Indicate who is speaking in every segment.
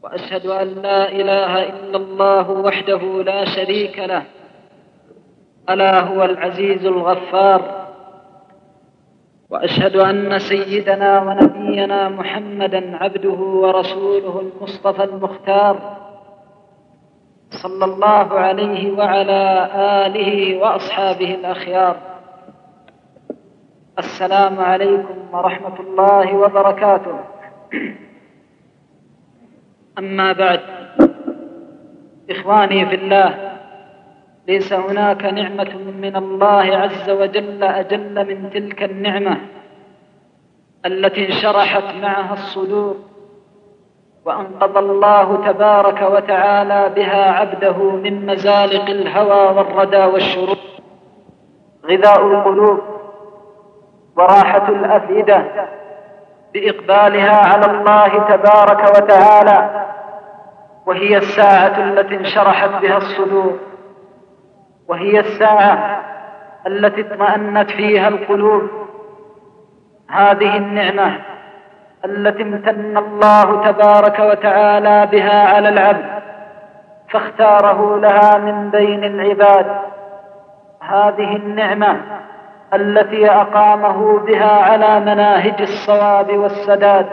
Speaker 1: وأشهد أن لا إله إلا الله وحده لا شريك له، ألا هو العزيز الغفار. وأشهد أن سيدنا ونبينا محمدًا عبده ورسوله المصطفى المختار، صلى الله عليه وعلى آله وأصحابه الأخيار. السلام عليكم ورحمة الله وبركاته. أما بعد، إخواني في الله، ليس هناك نعمة من الله عز وجل أجل من تلك النعمة التي انشرحت معها الصدور وأنقذ الله تبارك وتعالى بها عبده من مزالق الهوى والردى والشرور، غذاء القلوب وراحة الأفئدة بإقبالها على الله تبارك وتعالى، وهي الساعة التي انشرحت بها الصدور، وهي الساعة التي اطمأنت فيها القلوب. هذه النعمة التي امتن الله تبارك وتعالى بها على العبد فاختاره لها من بين العباد، هذه النعمة التي أقامه بها على مناهج الصواب والسداد،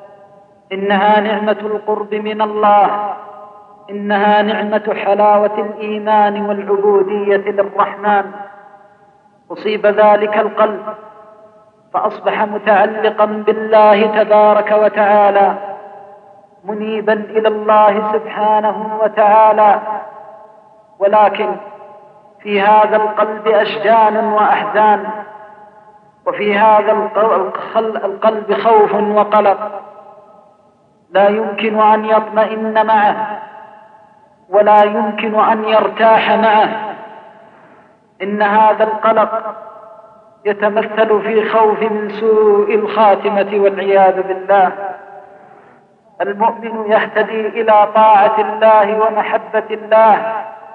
Speaker 1: إنها نعمة القرب من الله، إنها نعمة حلاوة الإيمان والعبودية للرحمن. أصيب ذلك القلب فأصبح متعلقا بالله تبارك وتعالى، منيبا إلى الله سبحانه وتعالى، ولكن في هذا القلب أشجان وأحزان، وفي هذا القلب خوف وقلق لا يمكن أن يطمئن معه ولا يمكن أن يرتاح معه. إن هذا القلق يتمثل في خوف من سوء الخاتمة والعياذ بالله. المؤمن يهتدي إلى طاعة الله ومحبة الله،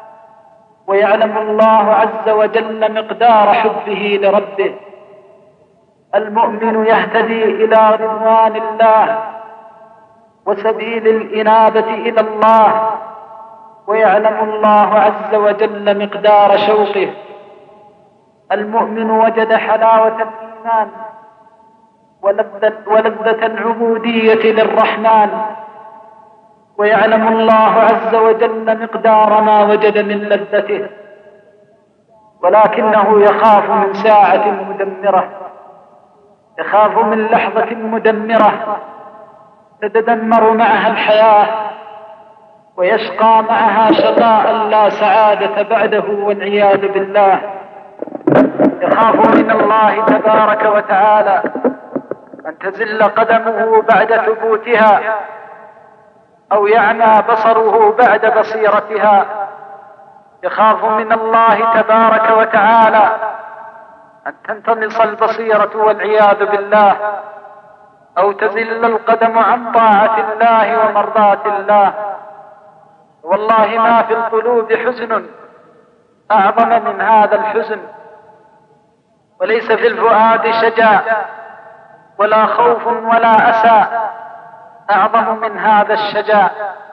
Speaker 1: ويعلم الله عز وجل مقدار حبه لربه. المؤمن يهتدي إلى رضوان الله وسبيل الإنابة إلى الله، ويعلم الله عز وجل مقدار شوقه. المؤمن وجد حلاوة الإيمان ولذة العبودية للرحمن، ويعلم الله عز وجل مقدار ما وجد من لذته، ولكنه يخاف من ساعة مدمرة، يخاف من لحظة مدمرة تتدمر معها الحياة ويشقى معها شقاء لا سعادة بعده والعياذ بالله. يخاف من الله تبارك وتعالى أن تزل قدمه بعد ثبوتها، أو يعمى بصره بعد بصيرتها. يخاف من الله تبارك وتعالى أن تنطمس البصيرة والعياذ بالله، أو تزل القدم عن طاعة الله ومرضاة الله. والله ما في القلوب حزن أعظم من هذا الحزن، وليس في الفؤاد شجاع ولا خوف ولا أسى أعظم من هذا الشجاع.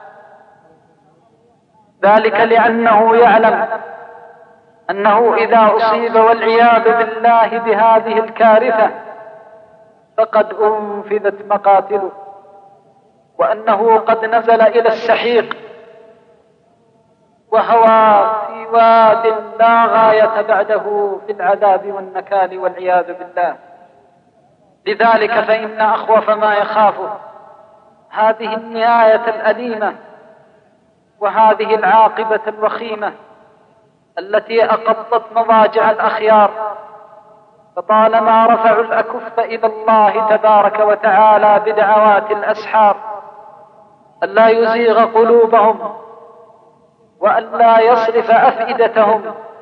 Speaker 1: ذلك لأنه يعلم أنه إذا أصيب والعياذ بالله بهذه الكارثة فقد أنفذت مقاتله، وأنه قد نزل إلى السحيق وهوى في واد لا غاية بعده في العذاب والنكال والعياذ بالله. لذلك فإن أخوف ما يخافه هذه النهاية الأليمة وهذه العاقبة الوخيمة التي أقضت مضاجع الأخيار. فطالما رفعوا الأكف إلى الله تبارك وتعالى بدعوات الأسحار ألا يزيغ قلوبهم وألا يصرف أفئدتهم،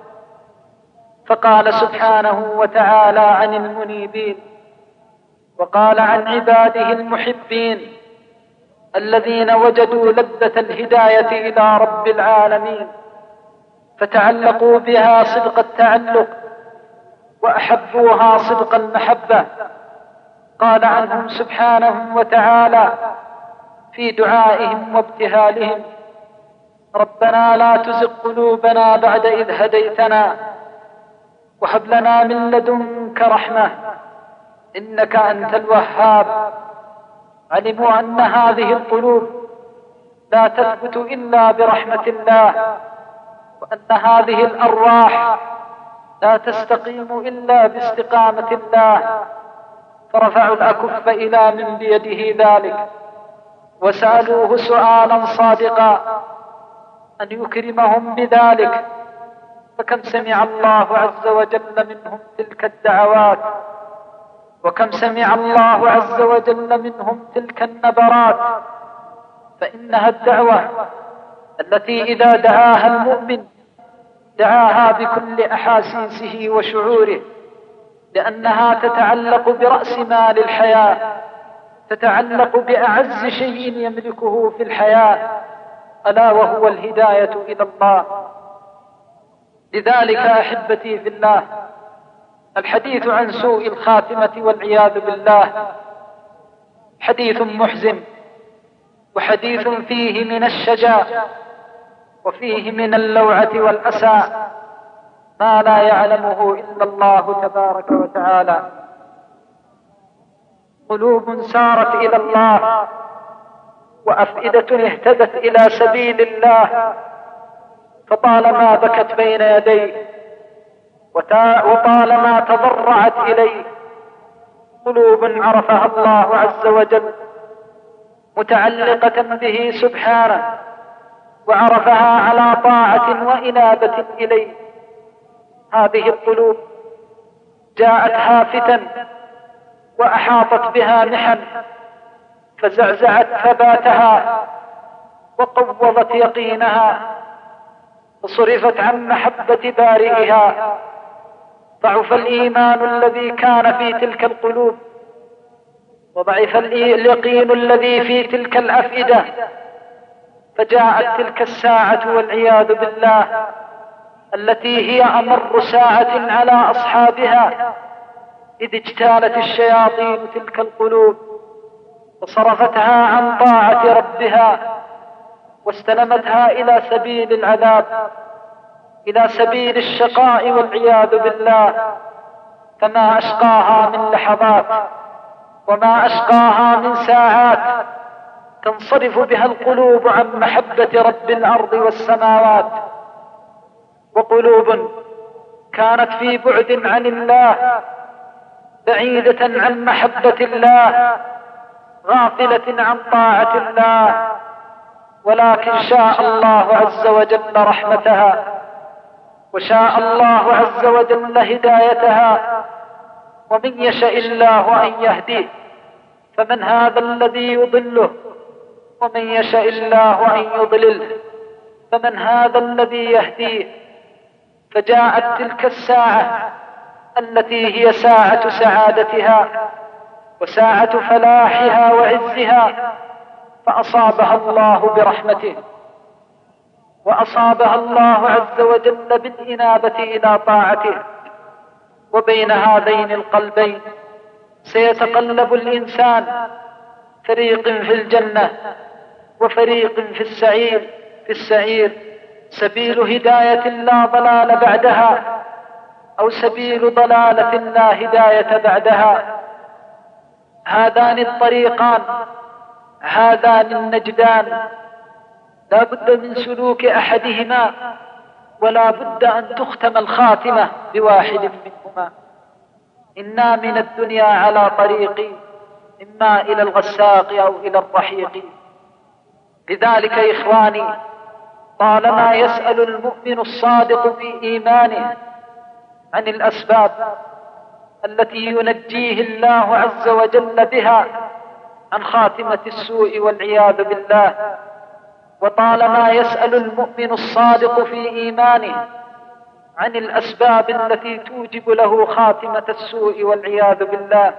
Speaker 1: فقال سبحانه وتعالى عن المنيبين، وقال عن عباده المحبين الذين وجدوا لذة الهداية إلى رب العالمين فتعلقوا بها صدق التعلق وأحبوها صدق المحبة. قال عنهم سبحانه وتعالى: في دعائهم وابتهالهم: ربنا لا تزغ قلوبنا بعد إذ هديتنا وهب لنا من لدنك رحمة إنك أنت الوهاب. علموا أن هذه القلوب لا تثبت إلا برحمة الله، وأن هذه الأرواح لا تستقيم إلا باستقامة الله، فرفعوا الأكف إلى من بيده ذلك وسألوه سؤالا صادقا أن يكرمهم بذلك. فكم سمع الله عز وجل منهم تلك الدعوات، وكم سمع الله عز وجل منهم تلك النبرات. فإنها الدعوة التي إذا دعاها المؤمن دعاها بكل أحاسيسه وشعوره، لأنها تتعلق برأس مال الحياة، تتعلق بأعز شيء يملكه في الحياة، ألا وهو الهداية إلى الله. لذلك أحبتي في الله، الحديث عن سوء الخاتمة والعياذ بالله حديث محزن، وحديث فيه من الشجا وفيه من اللوعة والأسى ما لا يعلمه إلا الله تبارك وتعالى. قلوب سارت إلى الله، وأفئدة اهتدت إلى سبيل الله، فطالما بكت بين يديه وطالما تضرعت إليه. قلوب عرفها الله عز وجل متعلقة به سبحانه، وعرفها على طاعة وإنابة إليه. هذه القلوب جاءت هافتا وأحاطت بها محن، فزعزعت ثباتها وقوضت يقينها، وصرفت عن محبة بارئها. ضعف الإيمان الذي كان في تلك القلوب، وضعف اليقين الذي في تلك الأفئدة، فجاءت تلك الساعة والعياذ بالله التي هي أمر ساعة على أصحابها، إذ اجتالت الشياطين تلك القلوب وصرفتها عن طاعة ربها، واستلمتها إلى سبيل العذاب، إلى سبيل الشقاء والعياذ بالله. فما أشقاها من لحظات وما أشقاها من ساعات تنصرف بها القلوب عن محبة رب الأرض والسماوات. وقلوب كانت في بعد عن الله، بعيدة عن محبة الله، غافلة عن طاعة الله، ولكن شاء الله عز وجل رحمتها، وشاء الله عز وجل هدايتها. ومن يشاء الله أن يهديه فمن هذا الذي يضله، ومن يشاء الله أن يضلله فمن هذا الذي يهديه. فجاءت تلك الساعة التي هي ساعة سعادتها وساعة فلاحها وعزها، فأصابها الله برحمته، وأصابها الله عز وجل بالإنابة إلى طاعته. وبين هذين القلبين سيتقلب الإنسان، فريق في الجنة وفريق في السعير. سبيل هداية لا ضلال بعدها، أو سبيل ضلالة لا هداية بعدها. هذان الطريقان، هذان النجدان، لا بد من سلوك أحدهما، ولا بد أن تختم الخاتمة بواحد منهما. إنا من الدنيا على طريق، إما إلى الغساق أو إلى الرحيق. لذلك إخواني، طالما يسأل المؤمن الصادق في إيمانه عن الأسباب التي ينجيه الله عز وجل بها عن خاتمة السوء والعياذ بالله، وطالما يسأل المؤمن الصادق في إيمانه عن الأسباب التي توجب له خاتمة السوء والعياذ بالله،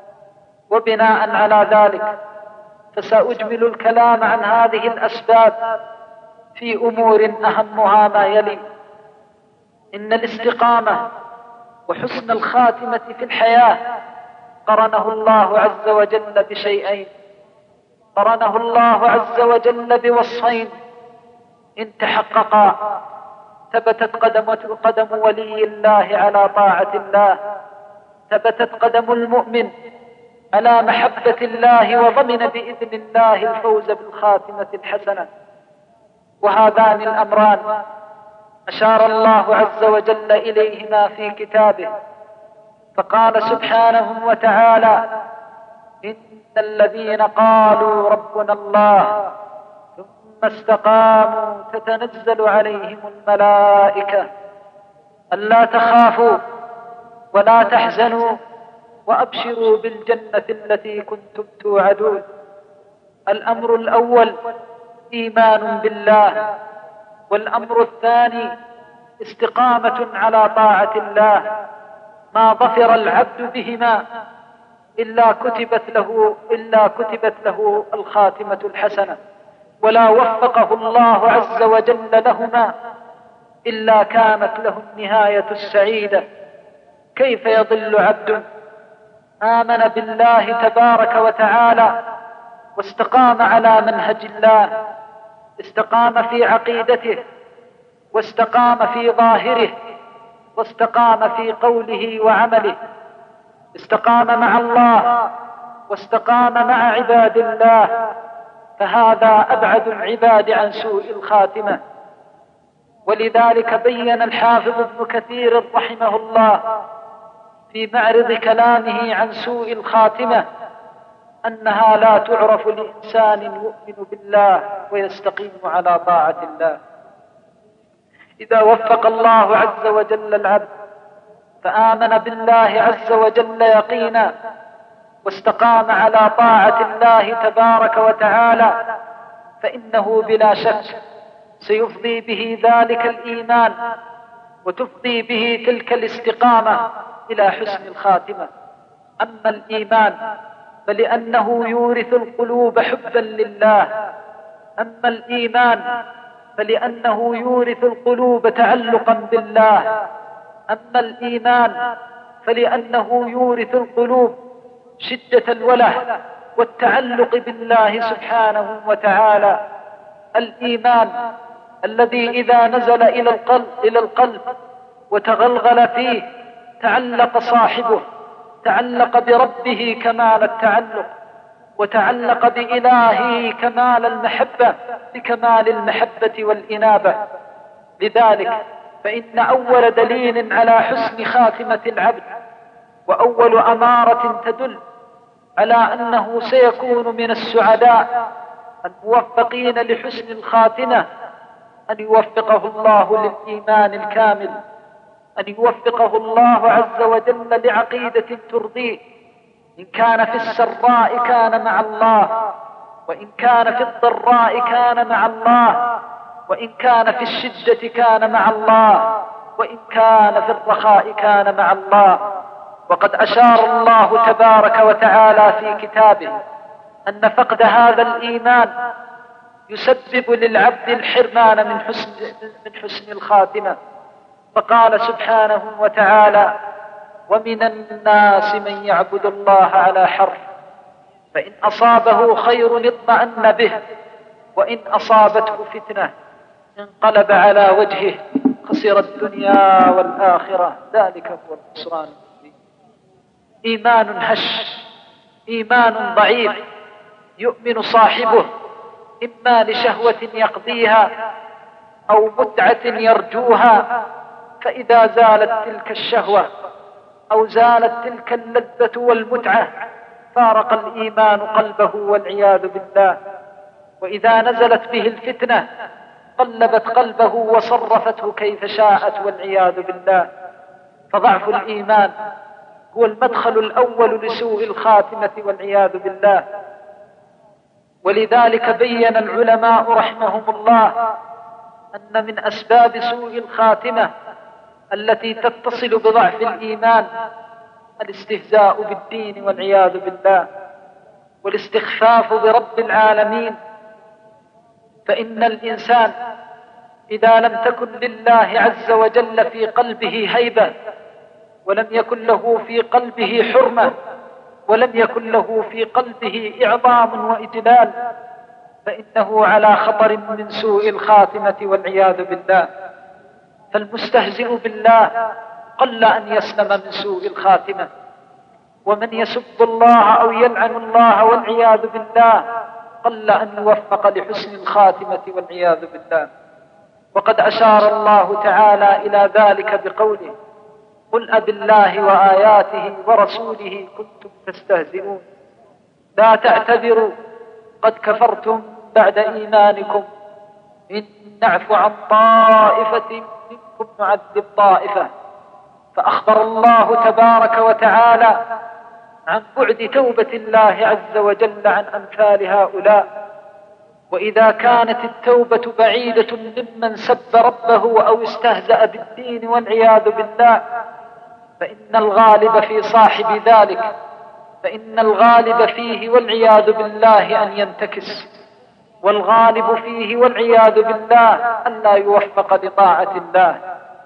Speaker 1: وبناء على ذلك فسأجمل الكلام عن هذه الأسباب في أمور أهمها ما يلي. إن الاستقامة وحسن الخاتمة في الحياة قرنه الله عز وجل بشيئين: قرنه الله عز وجل بوصفين إن تحققا ثبتت قدم ولي الله على طاعة الله، ثبتت قدم المؤمن على محبة الله، وضمن بإذن الله الفوز بالخاتمة الحسنة. وهذان الأمران أشار الله عز وجل إليهما في كتابه، فقال سبحانه وتعالى: إن الذين قالوا ربنا الله ثم استقاموا تتنزل عليهم الملائكة ألا تخافوا ولا تحزنوا وأبشروا بالجنة التي كنتم توعدون. الأمر الأول إيمان بالله، والأمر الثاني استقامة على طاعة الله. ما ظفر العبد بهما إلا كتبت له الخاتمة الحسنة، ولا وفقه الله عز وجل لهما إلا كانت له النهاية السعيدة. كيف يضل عبد آمن بالله تبارك وتعالى واستقام على منهج الله، استقام في عقيدته، واستقام في ظاهره، واستقام في قوله وعمله، استقام مع الله واستقام مع عباد الله، فهذا أبعد العباد عن سوء الخاتمة. ولذلك بين الحافظ ابن كثير رحمه الله في معرض كلامه عن سوء الخاتمة أنها لا تعرف لإنسان يؤمن بالله ويستقيم على طاعة الله. إذا وفق الله عز وجل العبد فآمن بالله عز وجل يقينا واستقام على طاعة الله تبارك وتعالى، فإنه بلا شك سيفضي به ذلك الإيمان وتفضي به تلك الاستقامة إلى حسن الخاتمة. أما الإيمان فلأنه يورث القلوب حبا لله، أما الإيمان فلأنه يورث القلوب تعلقا بالله، أما الإيمان فلأنه يورث القلوب شدة الوله والتعلق بالله سبحانه وتعالى. الإيمان الذي إذا نزل إلى القلب وتغلغل فيه تعلق صاحبه، تعلق بربه كمال التعلق، وتعلق بإلهه كمال المحبة بكمال المحبة والإنابة. لذلك فإن أول دليل على حسن خاتمة العبد وأول أمارة تدل على أنه سيكون من السعداء الموفقين لحسن الخاتمة أن يوفقه الله للإيمان الكامل، أن يوفقه الله عز وجل لعقيدة ترضيه. إن كان في السراء كان مع الله، وإن كان في الضراء كان مع الله، وإن كان في الشدة كان مع الله، وإن كان في الرخاء كان مع الله. وقد أشار الله تبارك وتعالى في كتابه أن فقد هذا الإيمان يسبب للعبد الحرمان من حسن الخاتمة، فقال سبحانه وتعالى: ومن الناس من يعبد الله على حرف فإن أصابه خير اطمأن به وإن أصابته فتنة انقلب على وجهه خسر الدنيا والآخرة ذلك هو الخسران المبين. إيمان هش، إيمان ضعيف يؤمن صاحبه إما لشهوة يقضيها أو متعة يرجوها، فإذا زالت تلك الشهوة أو زالت تلك اللذة والمتعة فارق الإيمان قلبه والعياذ بالله. وإذا نزلت به الفتنة قلبت قلبه وصرفته كيف شاءت والعياذ بالله. فضعف الإيمان هو المدخل الأول لسوء الخاتمة والعياذ بالله. ولذلك بين العلماء رحمهم الله أن من أسباب سوء الخاتمة التي تتصل بضعف الإيمان الاستهزاء بالدين والعياذ بالله، والاستخفاف برب العالمين. فإن الإنسان إذا لم تكن لله عز وجل في قلبه هيبة، ولم يكن له في قلبه حرمة، ولم يكن له في قلبه إعظام وإجلال فإنه على خطر من سوء الخاتمة والعياذ بالله. فالمستهزئ بالله قل أن يسلم من سوء الخاتمة، ومن يسب الله أو يلعن الله والعياذ بالله قل أن يوفق لحسن الخاتمة والعياذ بالله. وقد أشار الله تعالى إلى ذلك بقوله: قل أبالله وآياته ورسوله كنتم تستهزئون لا تعتذروا قد كفرتم بعد إيمانكم إن نعفو عن طائفة منكم نعذب طائفة. فأخبر الله تبارك وتعالى عن بعد توبة الله عز وجل عن أمثال هؤلاء. وإذا كانت التوبة بعيدة ممن سب ربه أو استهزأ بالدين والعياذ بالله فإن الغالب في صاحب ذلك فإن الغالب فيه والعياذ بالله أن ينتكس، والغالب فيه والعياذ بالله أن لا يوفق لطاعة الله.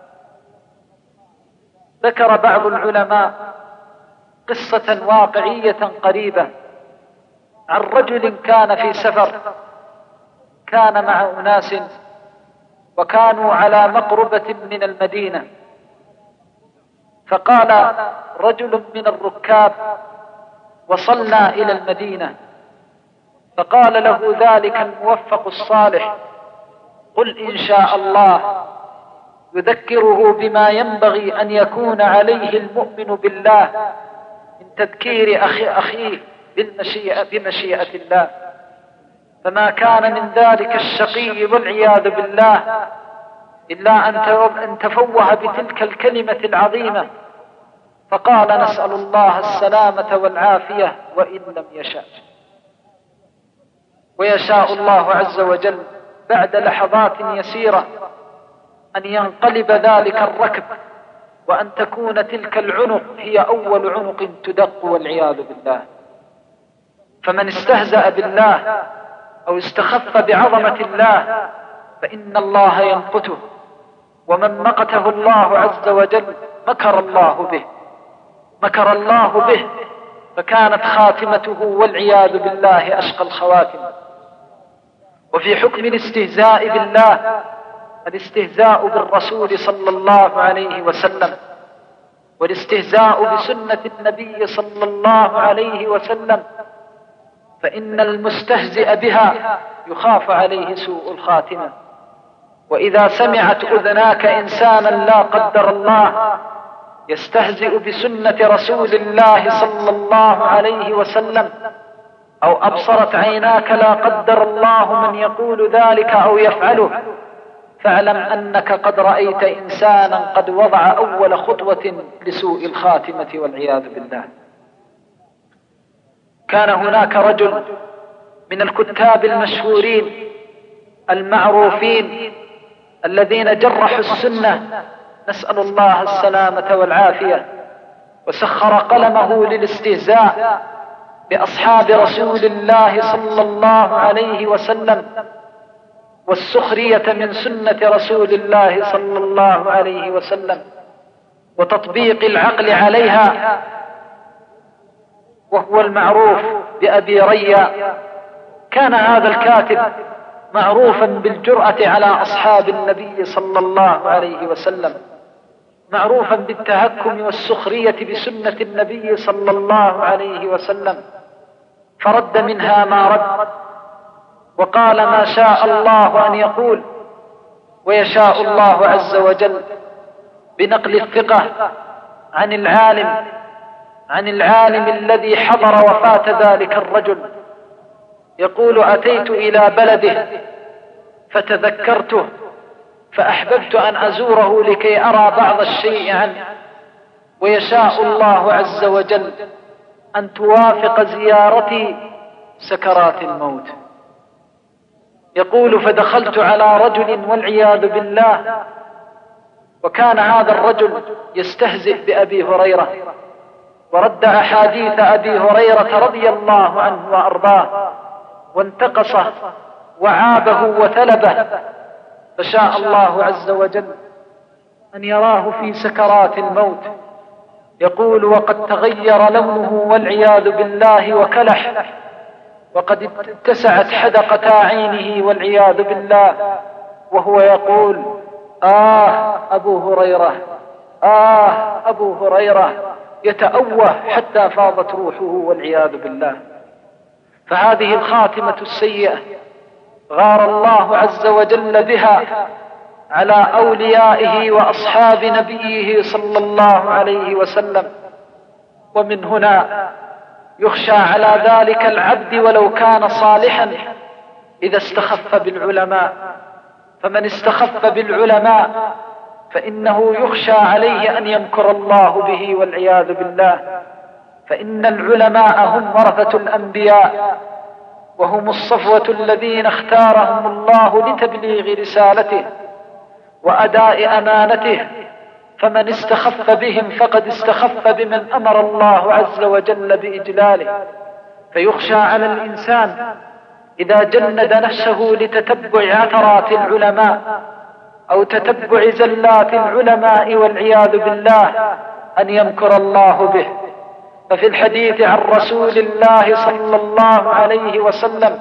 Speaker 1: ذكر بعض العلماء قصة واقعية قريبة عن رجل كان في سفر، كان مع أناس وكانوا على مقربة من المدينة، فقال رجل من الركاب: وصلنا إلى المدينة. فقال له ذلك الموفق الصالح: قل إن شاء الله، يذكره بما ينبغي أن يكون عليه المؤمن بالله من تذكير أخيه بمشيئة الله. فما كان من ذلك الشقي والعياذ بالله إلا أن تفوه بتلك الكلمة العظيمة، فقال: نسأل الله السلامة والعافية وإن لم يشاء. ويشاء الله عز وجل بعد لحظات يسيرة أن ينقلب ذلك الركب، وأن تكون تلك العنق هي أول عنق تدق والعياذ بالله. فمن استهزأ بالله أو استخف بعظمة الله فإن الله يمقته، ومن مقته الله عز وجل مكر الله به فكانت خاتمته والعياذ بالله أشقى الخواتم. وفي حكم الاستهزاء بالله الاستهزاء بالرسول صلى الله عليه وسلم، والاستهزاء بسنة النبي صلى الله عليه وسلم، فإن المستهزئ بها يخاف عليه سوء الخاتمة. وإذا سمعت أذناك إنسانا لا قدر الله يستهزئ بسنة رسول الله صلى الله عليه وسلم، أو أبصرت عيناك لا قدر الله من يقول ذلك أو يفعله، فاعلم أنك قد رأيت إنسانا قد وضع أول خطوة لسوء الخاتمة والعياذ بالله. كان هناك رجل من الكتاب المشهورين المعروفين الذين جرحوا السنة، نسأل الله السلامة والعافية، وسخر قلمه للاستهزاء بأصحاب رسول الله صلى الله عليه وسلم، والسخرية من سنة رسول الله صلى الله عليه وسلم، وتطبيق العقل عليها، وهو المعروف بأبي ريا. كان هذا الكاتب معروفا بالجرأة على أصحاب النبي صلى الله عليه وسلم، معروفا بالتهكم والسخرية بسنة النبي صلى الله عليه وسلم، فرد منها ما رد، وقال ما شاء الله أن يقول، ويشاء الله عز وجل بنقل الثقة عن العالم الذي حضر وفاة ذلك الرجل، يقول: أتيت إلى بلده فتذكرته فأحببت أن أزوره لكي أرى بعض الشيء عنه، ويشاء الله عز وجل أن توافق زيارتي سكرات الموت. يقول: فدخلت على رجل والعياذ بالله، وكان هذا الرجل يستهزئ بأبي هريرة، ورد أحاديث أبي هريرة رضي الله عنه وأرضاه، وانتقصه وعابه وثلبه، فشاء الله عز وجل أن يراه في سكرات الموت، يقول: وقد تغير لونه والعياذ بالله وكلح، وقد اتسعت حدقتا عينه والعياذ بالله، وهو يقول: أبو هريرة، أبو هريرة، يتأوه حتى فاضت روحه والعياذ بالله. فهذه الخاتمة السيئة غار الله عز وجل بها على أوليائه وأصحاب نبيه صلى الله عليه وسلم. ومن هنا يخشى على ذلك العبد ولو كان صالحا إذا استخف بالعلماء، فمن استخف بالعلماء فإنه يخشى عليه أن يمكر الله به والعياذ بالله. فإن العلماء هم ورثة الأنبياء، وهم الصفوة الذين اختارهم الله لتبليغ رسالته وأداء أمانته، فمن استخف بهم فقد استخف بمن أمر الله عز وجل بإجلاله. فيخشى على الإنسان إذا جند نفسه لتتبع عثرات العلماء أو تتبع زلات العلماء والعياذ بالله أن يمكر الله به. ففي الحديث عن رسول الله صلى الله عليه وسلم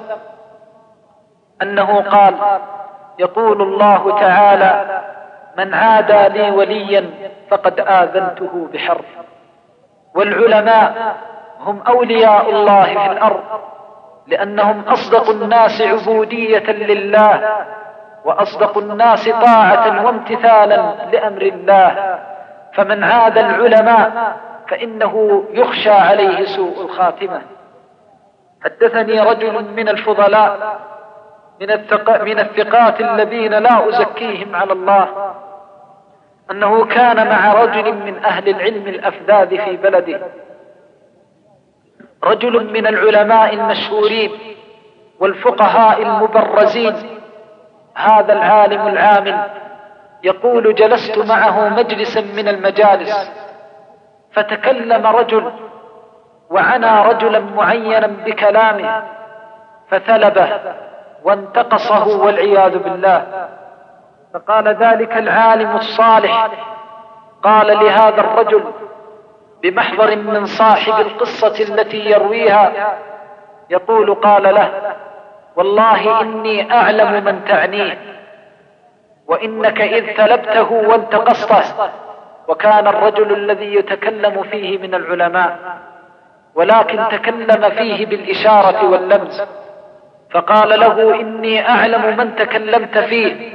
Speaker 1: أنه قال: يقول الله تعالى: من عادى لي وليا فقد آذنته بحرب. والعلماء هم أولياء الله في الأرض، لأنهم أصدق الناس عبودية لله، وأصدق الناس طاعة وامتثالا لأمر الله. فمن عاد العلماء فإنه يخشى عليه سوء الخاتمة. حدثني رجل من الفضلاء من الثقات الذين لا أزكيهم على الله أنه كان مع رجل من أهل العلم الأفذاذ في بلده، رجل من العلماء المشهورين والفقهاء المبرزين. هذا العالم العامل يقول: جلست معه مجلسا من المجالس، فتكلم رجل وعنى رجلا معينا بكلامه فثلبه وانتقصه والعياذ بالله. فقال ذلك العالم الصالح، قال لهذا الرجل بمحضر من صاحب القصة التي يرويها، يقول: قال له: والله إني أعلم من تعنيه، وإنك إذ ثلبته وانتقصته. وكان الرجل الذي يتكلم فيه من العلماء، ولكن تكلم فيه بالإشارة واللمس، فقال له: إني أعلم من تكلمت فيه،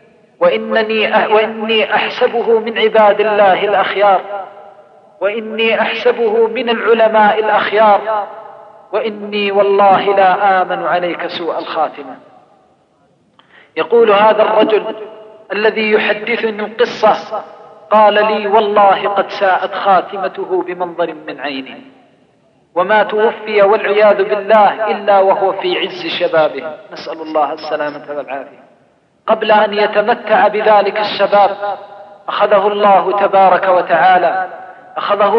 Speaker 1: وإني أحسبه من عباد الله الأخيار، وإني أحسبه من العلماء الأخيار، وإني والله لا آمن عليك سوء الخاتمة. يقول هذا الرجل الذي يحدثني القصة: قال لي: والله قد ساءت خاتمته بمنظر من عينه، وما توفي والعياذ بالله إلا وهو في عز شبابه، نسأل الله السلامة والعافية. قبل أن يتمتع بذلك الشباب أخذه الله تبارك وتعالى، أخذه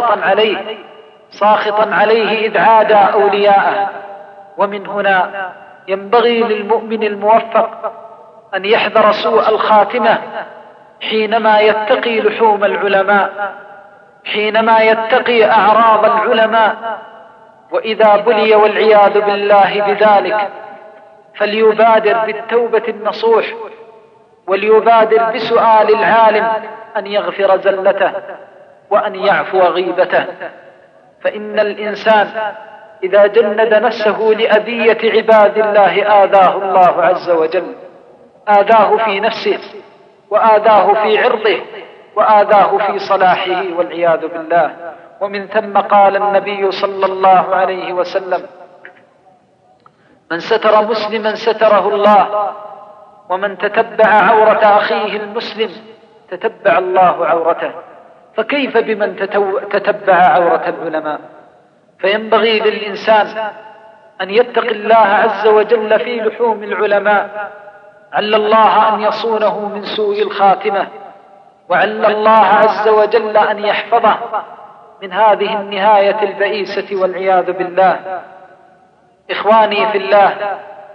Speaker 1: ساخطا عليه إذ عادى أولياءه. ومن هنا ينبغي للمؤمن الموفق أن يحذر سوء الخاتمة حينما يتقي لحوم العلماء، حينما يتقي أعراض العلماء. وإذا بلي والعياذ بالله بذلك فليبادر بالتوبة النصوح، وليبادر بسؤال العالم أن يغفر زلته وأن يعفو غيبته. فإن الإنسان إذا جند نفسه لأذية عباد الله آذاه الله عز وجل، آذاه في نفسه، وآذاه في عرضه، وآذاه في صلاحه والعياذ بالله. ومن ثم قال النبي صلى الله عليه وسلم: من ستر مسلما ستره الله، ومن تتبع عورة أخيه المسلم تتبع الله عورته. فكيف بمن تتبع عورة العلماء؟ فينبغي للإنسان أن يتقي الله عز وجل في لحوم العلماء، عل الله أن يصونه من سوء الخاتمة، وعل الله عز وجل أن يحفظه من هذه النهاية البئيسة والعياذ بالله. إخواني في الله،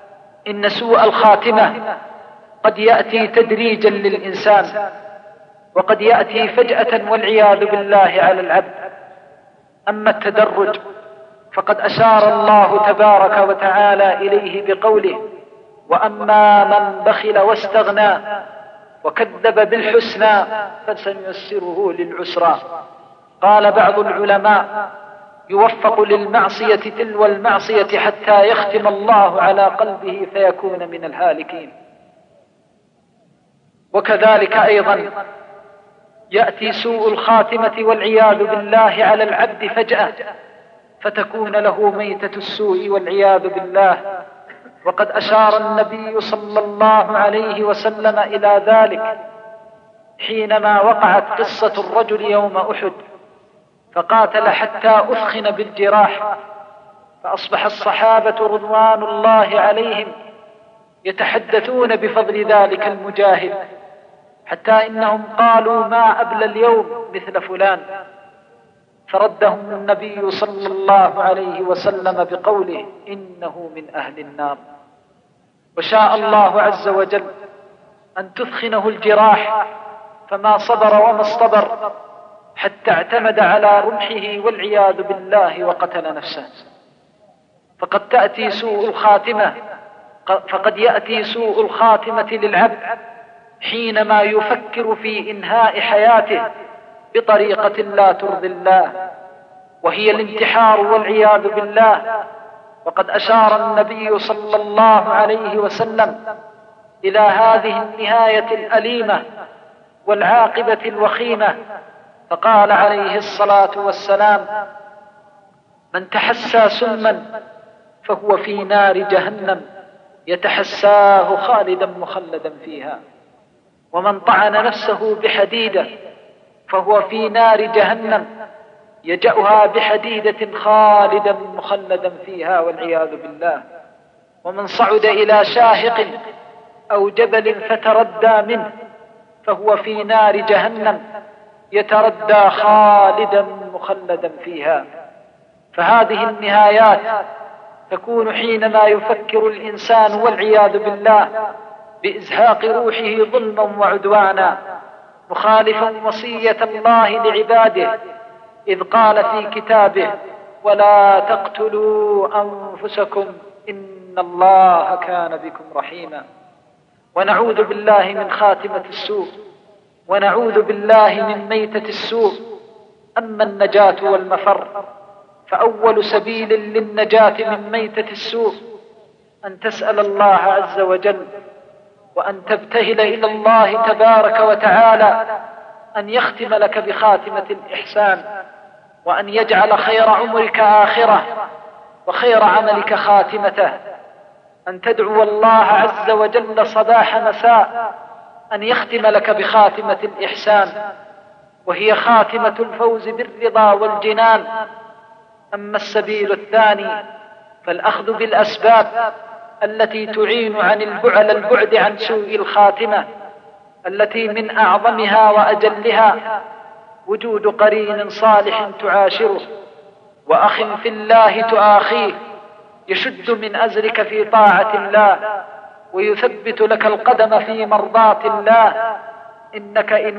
Speaker 1: إن سوء الخاتمة قد يأتي تدريجا للإنسان، وقد يأتي فجأة والعياذ بالله على العبد. أما التدرج فقد أشار الله تبارك وتعالى إليه بقوله: وأما من بخل واستغنى وكذب بالحسنى فسنيسره للعسرى. قال بعض العلماء: يوفق للمعصية تلو المعصية حتى يختم الله على قلبه فيكون من الهالكين. وكذلك أيضا يأتي سوء الخاتمة والعياذ بالله على العبد فجأة فتكون له ميتة السوء والعياذ بالله. وقد أشار النبي صلى الله عليه وسلم إلى ذلك حينما وقعت قصة الرجل يوم أحد فقاتل حتى أثخن بالجراح، فأصبح الصحابة رضوان الله عليهم يتحدثون بفضل ذلك المجاهد، حتى إنهم قالوا: ما أبلى اليوم مثل فلان. فردهم النبي صلى الله عليه وسلم بقوله: إنه من أهل النار. وشاء الله عز وجل أن تثخنه الجراح فما صبر وما اصطبر حتى اعتمد على رمحه والعياذ بالله وقتل نفسه. فقد يأتي سوء الخاتمة للعبد حينما يفكر في إنهاء حياته بطريقة لا ترضي الله، وهي الانتحار والعياذ بالله. وقد أشار النبي صلى الله عليه وسلم إلى هذه النهاية الأليمة والعاقبة الوخيمة، فقال عليه الصلاة والسلام: من تحسى سما فهو في نار جهنم يتحساه خالدا مخلدا فيها، ومن طعن نفسه بحديدة فهو في نار جهنم يجأها بحديدة خالدا مخلدا فيها والعياذ بالله، ومن صعد إلى شاهق أو جبل فتردى منه فهو في نار جهنم يتردى خالدا مخلدا فيها. فهذه النهايات تكون حينما يفكر الإنسان والعياذ بالله بإزهاق روحه ظلما وعدوانا، مخالفا وصية الله لعباده إذ قال في كتابه: ولا تقتلوا أنفسكم إن الله كان بكم رحيما. ونعوذ بالله من خاتمة السوء، ونعوذ بالله من ميتة السوء. أما النجاة والمفر فأول سبيل للنجاة من ميتة السوء أن تسأل الله عز وجل وأن تبتهل إلى الله تبارك وتعالى أن يختم لك بخاتمة الإحسان، وأن يجعل خير عمرك آخرة وخير عملك خاتمته. أن تدعو الله عز وجل صباح مساء أن يختم لك بخاتمة الإحسان، وهي خاتمة الفوز بالرضا والجنان. أما السبيل الثاني فالأخذ بالأسباب التي تعين على البعد عن سوء الخاتمة، التي من أعظمها وأجلها وجود قرين صالح تعاشره، وأخ في الله تآخيه، يشد من أزرك في طاعة الله ويثبت لك القدم في مرضاة الله. إنك إن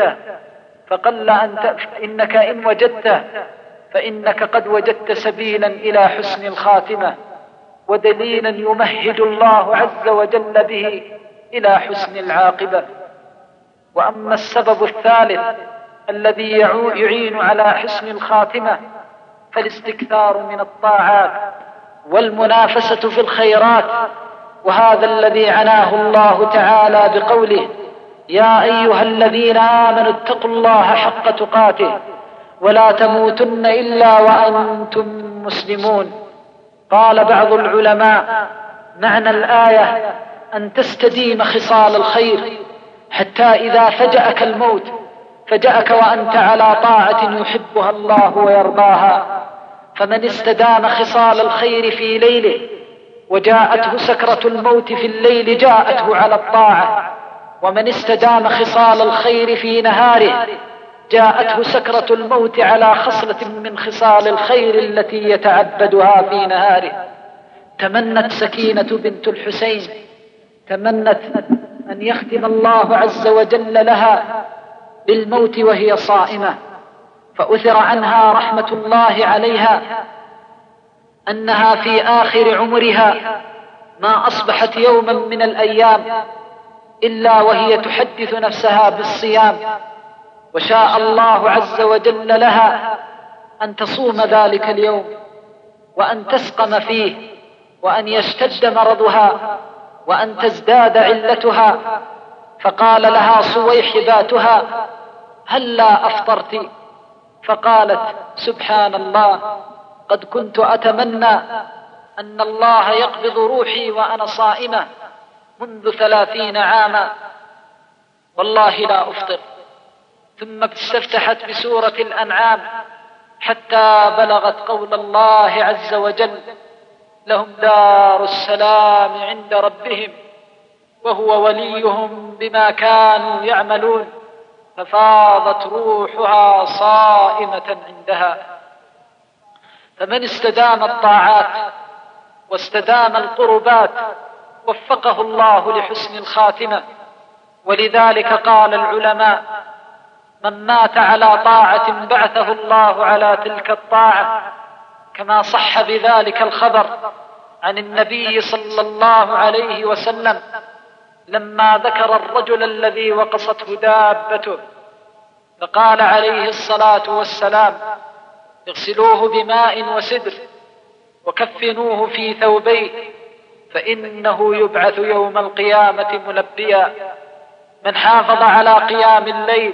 Speaker 1: وجدته فإنك قد وجدت سبيلا إلى حسن الخاتمة، ودليلا يمهد الله عز وجل به إلى حسن العاقبة. وأما السبب الثالث الذي يعين على حسن الخاتمة فالاستكثار من الطاعات والمنافسة في الخيرات، وهذا الذي عناه الله تعالى بقوله: يا أيها الذين آمنوا اتقوا الله حق تقاته ولا تموتن إلا وأنتم مسلمون. قال بعض العلماء: معنى الآية أن تستديم خصال الخير حتى إذا فجأك الموت فجأك وأنت على طاعة يحبها الله ويرضاها. فمن استدام خصال الخير في ليله وجاءته سكرة الموت في الليل جاءته على الطاعة، ومن استدام خصال الخير في نهاره جاءته سكرة الموت على خصلة من خصال الخير التي يتعبدها في نهاره. تمنت سكينة بنت الحسين، تمنت أن يختم الله عز وجل لها بالموت وهي صائمة، فأثر عنها رحمة الله عليها أنها في آخر عمرها ما أصبحت يوما من الأيام إلا وهي تحدث نفسها بالصيام، وشاء الله عز وجل لها أن تصوم ذلك اليوم وأن تسقم فيه وأن يشتد مرضها وأن تزداد علتها، فقال لها صويح ذاتها: هلا أفطرت؟ فقالت: سبحان الله، قد كنت أتمنى أن الله يقبض روحي وأنا صائمة منذ 30 عاما، والله لا أفطر. ثم استفتحت بسورة الأنعام حتى بلغت قول الله عز وجل: لهم دار السلام عند ربهم وهو وليهم بما كانوا يعملون، ففاضت روحها صائمة عندها. فمن استدام الطاعات واستدام القربات وفقه الله لحسن الخاتمة. ولذلك قال العلماء: من مات على طاعة بعثه الله على تلك الطاعة، كما صح بذلك الخبر عن النبي صلى الله عليه وسلم لما ذكر الرجل الذي وقصته دابته، فقال عليه الصلاة والسلام: اغسلوه بماء وسدر وكفنوه في ثوبيه فإنه يبعث يوم القيامة ملبيا. من حافظ على قيام الليل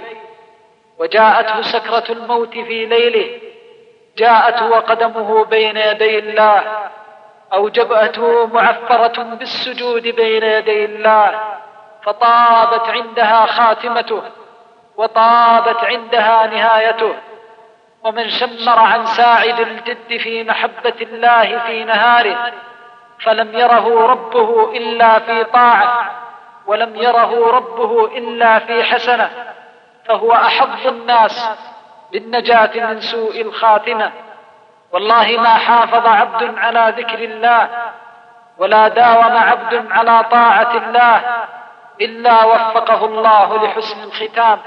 Speaker 1: وجاءته سكرة الموت في ليله، جاءته وقدمه بين يدي الله، أو جبهته معفرة بالسجود بين يدي الله، فطابت عندها خاتمته وطابت عندها نهايته. ومن شمر عن ساعد الجد في محبة الله في نهاره فلم يره ربه إلا في طاعة ولم يره ربه إلا في حسنة، فهو أحظ الناس بالنجاة من سوء الخاتمة. والله ما حافظ عبد على ذكر الله ولا داوم عبد على طاعة الله إلا وفقه الله لحسن الختام،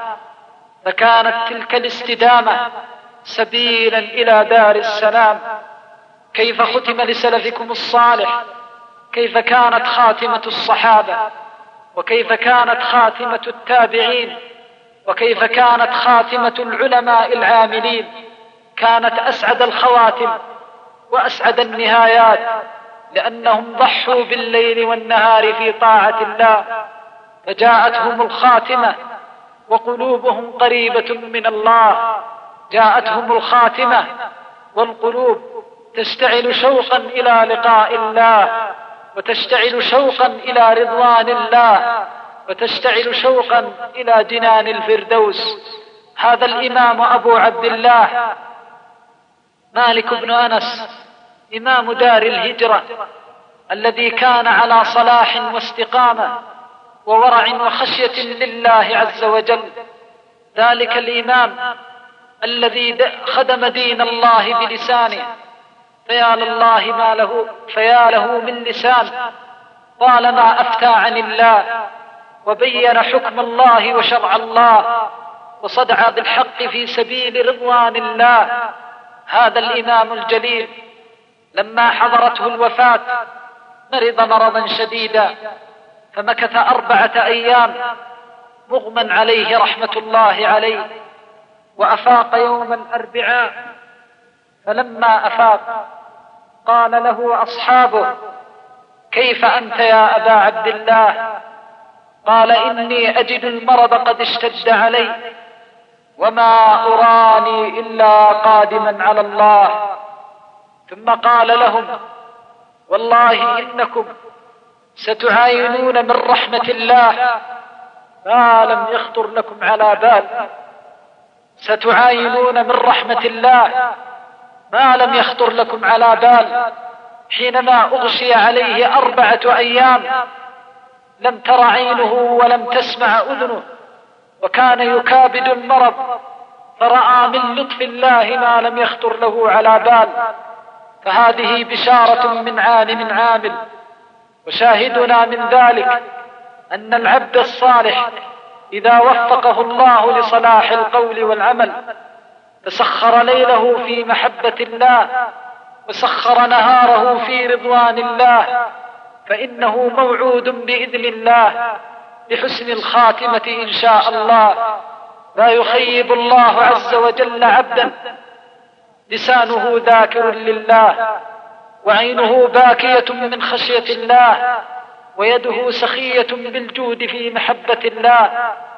Speaker 1: فكانت تلك الاستدامة سبيلا إلى دار السلام. كيف ختم لسلفكم الصالح؟ كيف كانت خاتمة الصحابة؟ وكيف كانت خاتمة التابعين؟ وكيف كانت خاتمة العلماء العاملين؟ كانت أسعد الخواتم وأسعد النهايات، لأنهم ضحوا بالليل والنهار في طاعة الله، فجاءتهم الخاتمة وقلوبهم قريبة من الله. جاءتهم الخاتمة والقلوب تشتعل شوقا إلى لقاء الله، وتشتعل شوقا إلى رضوان الله، وتشتعل شوقا إلى جنان الفردوس. هذا الإمام أبو عبد الله مالك بن أنس إمام دار الهجرة الذي كان على صلاح واستقامة وورع وخشية لله عز وجل، ذلك الإمام الذي خدم دين الله بلسانه، فيا له من لسان طالما أفتى عن الله وبين حكم الله وشرع الله وصدع بالحق في سبيل رضوان الله. هذا الإمام الجليل لما حضرته الوفاة مرض مرضا شديدا، فمكث 4 أيام مغمى عليه رحمة الله عليه، وأفاق يوم الأربعاء. فلما أفاق قال له أصحابه: كيف أنت يا أبا عبد الله؟ قال: إني أجد المرض قد اشتد علي وما أراني إلا قادما على الله. ثم قال لهم: والله إنكم ستعاينون من رحمة الله ما لم يخطر لكم على بال، ستعاينون من رحمة الله ما لم يخطر لكم على بال. حينما أغشي عليه 4 أيام لم تر عينه ولم تسمع أذنه، وكان يكابد المرض، فرأى من لطف الله ما لم يخطر له على بال. فهذه بشارة من عالم عامل. وشاهدنا من ذلك أن العبد الصالح إذا وفقه الله لصلاح القول والعمل فسخر ليله في محبة الله وسخر نهاره في رضوان الله، فإنه موعود بإذن الله بحسن الخاتمة إن شاء الله. لا يخيب الله عز وجل عبدا لسانه ذاكر لله، وعينه باكية من خشية الله، ويده سخية بالجود في محبة الله،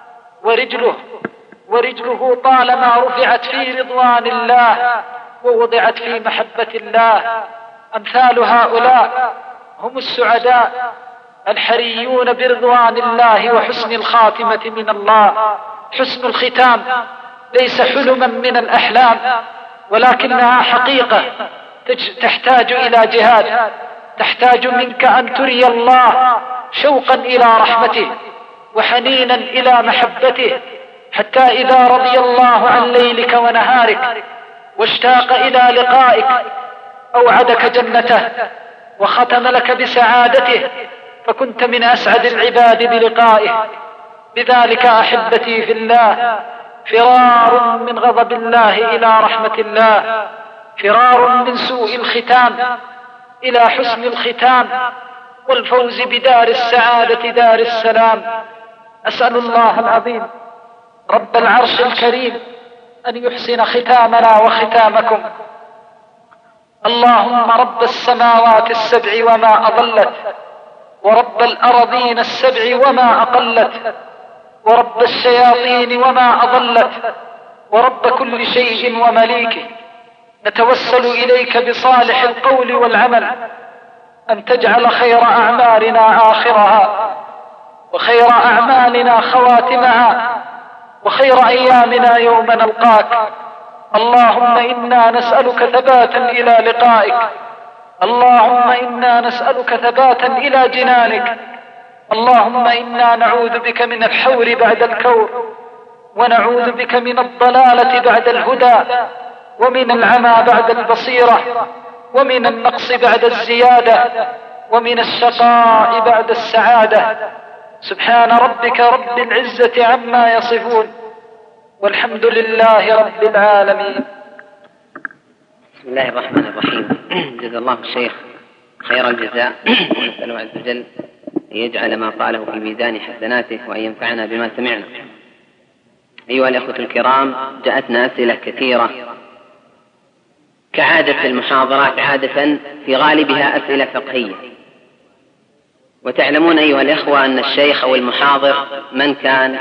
Speaker 1: ورجله طالما رفعت في رضوان الله ووضعت في محبة الله. أمثال هؤلاء هم السعداء الحريون برضوان الله وحسن الخاتمة من الله. حسن الختام ليس حلما من الأحلام، ولكنها حقيقة تحتاج إلى جهاد، تحتاج منك أن تري الله شوقا إلى رحمته وحنينا إلى محبته، حتى إذا رضي الله عن ليلك ونهارك واشتاق إلى لقائك أوعدك جنته وختم لك بسعادته، فكنت من أسعد العباد بلقائه. بذلك أحبتي في الله فرار من غضب الله إلى رحمة الله، فرار من سوء الختام إلى حسن الختام، والفوز بدار السعادة دار السلام. أسأل الله العظيم رب العرش الكريم أن يحسن ختامنا وختامكم. اللهم رب السماوات السبع وما أضلت، ورب الأرضين السبع وما أقلت، ورب الشياطين وما أضلت، ورب كل شيء ومليكه، نتوسل إليك بصالح القول والعمل أن تجعل خير أعمالنا آخرها، وخير أعمالنا خواتمها، وخير أيامنا يوم نلقاك. اللهم إنا نسألك ثباتا إلى لقائك، اللهم إنا نسألك ثباتا إلى جنانك، اللهم إنا نعوذ بك من الحور بعد الكور، ونعوذ بك من الضلالة بعد الهدى، ومن العمى بعد البصيرة، ومن النقص بعد الزيادة، ومن الشقاء بعد السعادة. سبحان ربك رب العزة عما يصفون، والحمد لله رب العالمين.
Speaker 2: بسم الله الرحمن الرحيم. جزا الله الشيخ خير الجزاء، ونسأله عز وجل أن يجعل ما قاله في ميزان حسناته وأن ينفعنا بما سمعنا. أيها الأخوة الكرام، جاءتنا أسئلة كثيرة كعادة المحاضرات، عادة في غالبها أسئلة فقهية، وتعلمون أيها الأخوة أن الشيخ أو المحاضر من كان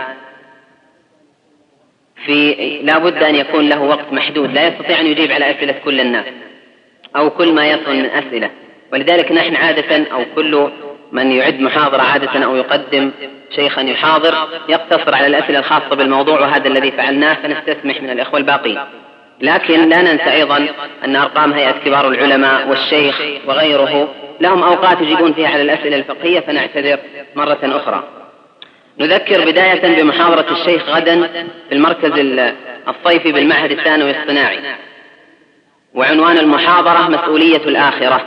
Speaker 2: لا بد أن يكون له وقت محدود، لا يستطيع أن يجيب على أسئلة كل الناس أو كل ما يصل من أسئلة، ولذلك نحن عادة أو كل من يعد محاضرة عادة أو يقدم شيخا يحاضر يقتصر على الأسئلة الخاصة بالموضوع، وهذا الذي فعلناه، فنستسمح من الأخوة الباقين. لكن لا ننسى أيضا أن أرقام هيئة كبار العلماء والشيخ وغيره لهم أوقات يجيبون فيها على الأسئلة الفقهية، فنعتذر مرة أخرى. نذكر بداية بمحاضرة الشيخ غدا في المركز الصيفي بالمعهد الثانوي الصناعي، وعنوان المحاضرة مسؤولية الآخرة.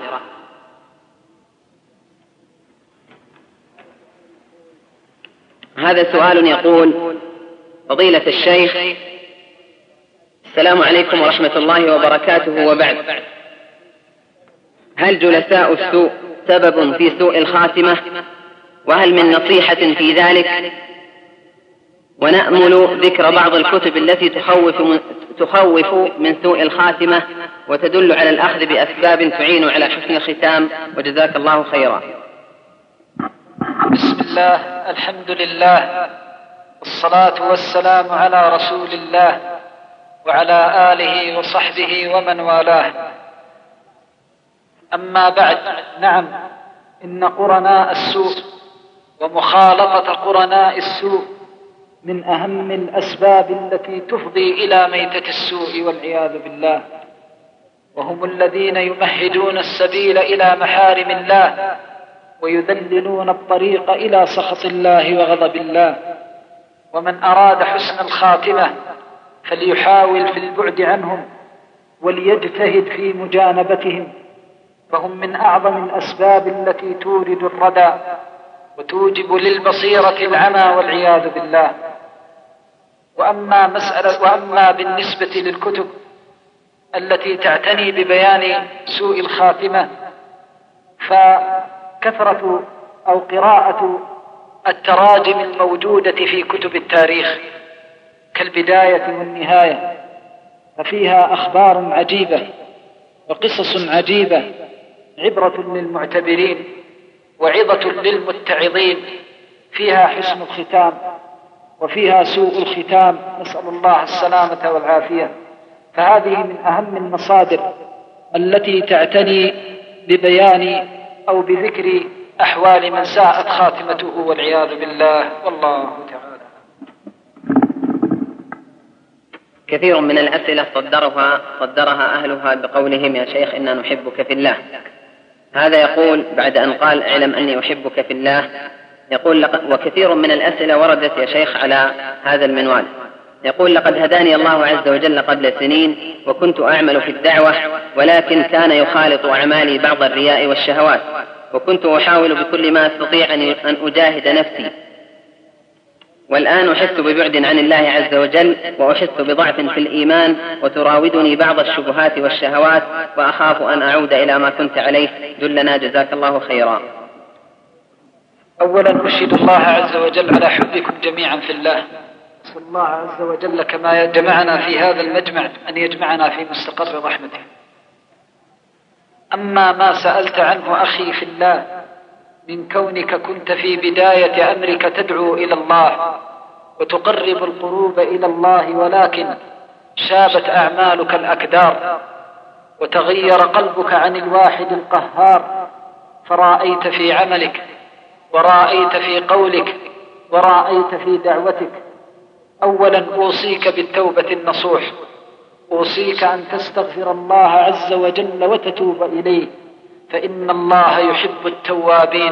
Speaker 2: هذا سؤال يقول: فضيلة الشيخ، السلام عليكم ورحمة الله وبركاته، وبعد، هل جلساء السوء سبب في سوء الخاتمة؟ وهل من نصيحة في ذلك؟ ونأمل ذكر بعض الكتب التي تخوف من سوء الخاتمة وتدل على الأخذ بأسباب تعين على حسن الختام، وجزاك الله خيرا.
Speaker 1: بسم الله، الحمد لله، والصلاة والسلام على رسول الله وعلى آله وصحبه ومن والاه. أما بعد، نعم، إن قرناء السوء ومخالطة قرناء السوء من أهم الأسباب التي تفضي إلى ميتة السوء والعياذ بالله، وهم الذين يمهدون السبيل إلى محارم الله ويذللون الطريق إلى سخط الله وغضب الله. ومن أراد حسن الخاتمة فليحاول في البعد عنهم وليجتهد في مجانبتهم، فهم من أعظم الأسباب التي تورد الردى وتوجب للبصيرة العمى والعياذ بالله. وأما بالنسبة للكتب التي تعتني ببيان سوء الخاتمة فكثرة أو قراءة التراجم الموجودة في كتب التاريخ كالبداية والنهاية، ففيها أخبار عجيبة وقصص عجيبة عبرة للمعتبرين وعظة للمتعظين، فيها حسن الختام وفيها سوء الختام، نسأل الله السلامة والعافية. فهذه من أهم المصادر التي تعتني ببيان أو بذكر أحوال من ساءت خاتمته والعياذ بالله، والله تعالى.
Speaker 2: كثير من الأسئلة صدرها أهلها بقولهم يا شيخ إنا نحبك في الله. هذا يقول بعد أن قال اعلم أني أحبك في الله، يقول وكثير من الأسئلة وردت يا شيخ على هذا المنوال. يقول لقد هداني الله عز وجل قبل سنين وكنت أعمل في الدعوة، ولكن كان يخالط أعمالي بعض الرياء والشهوات، وكنت أحاول بكل ما أستطيع أن أجاهد نفسي، والآن أحس ببعد عن الله عز وجل وأحس بضعف في الإيمان، وتراودني بعض الشبهات والشهوات، وأخاف أن أعود إلى ما كنت عليه، دلنا جزاك الله خيرا.
Speaker 1: أولا أشهد الله عز وجل على حبكم جميعا في الله، أسأل الله عز وجل كما جمعنا في هذا المجمع أن يجمعنا في مستقر رحمته. أما ما سألت عنه أخي في الله من كونك كنت في بداية أمرك تدعو إلى الله وتقرب القلوب إلى الله، ولكن شابت أعمالك الأكدار وتغير قلبك عن الواحد القهار، فرأيت في عملك ورأيت في قولك ورأيت في دعوتك. أولا أوصيك بالتوبة النصوح، أوصيك أن تستغفر الله عز وجل وتتوب إليه، فإن الله يحب التوابين